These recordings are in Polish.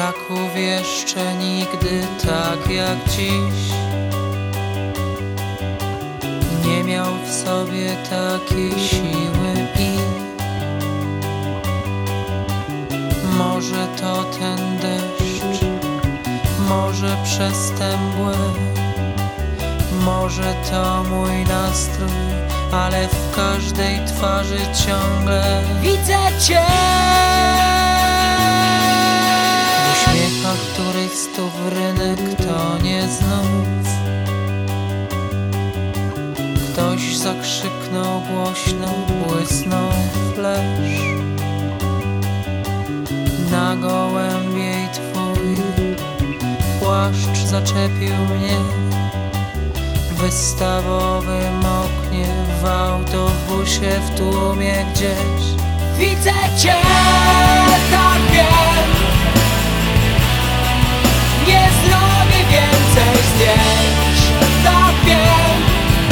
Kraków jeszcze nigdy tak jak dziś nie miał w sobie takiej siły i może to ten deszcz, może przez tę mgłę, może to mój nastrój, ale w każdej twarzy ciągle widzę Cię. W uśmiechach turystów rynek to nie znów. Ktoś zakrzyknął głośno, błysnął flash. Na gołębiej twój płaszcz zaczepił mnie w wystawowym oknie, w autobusie, w tłumie gdzieś. Widzę Cię, tak wiem. Nie zrobię więcej zdjęć, tak wiem.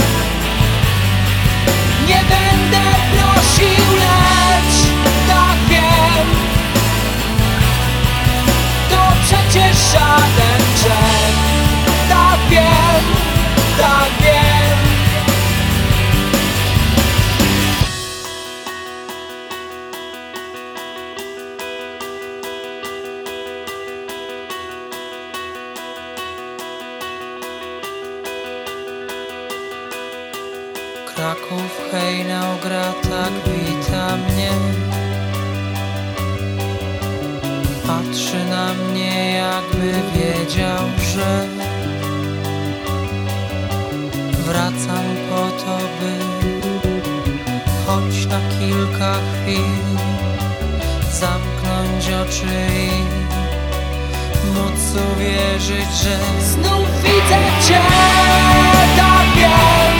Nie będę prosił, lecz tak wiem. To przecież żaden grzech, tak wiem, tak wiem. Kraków hejnał gra, tak wita mnie. Patrzy na mnie, jakby wiedział, że wracam po to, by choć na kilka chwil zamknąć oczy i móc uwierzyć, że znów widzę Cię, tak wiem.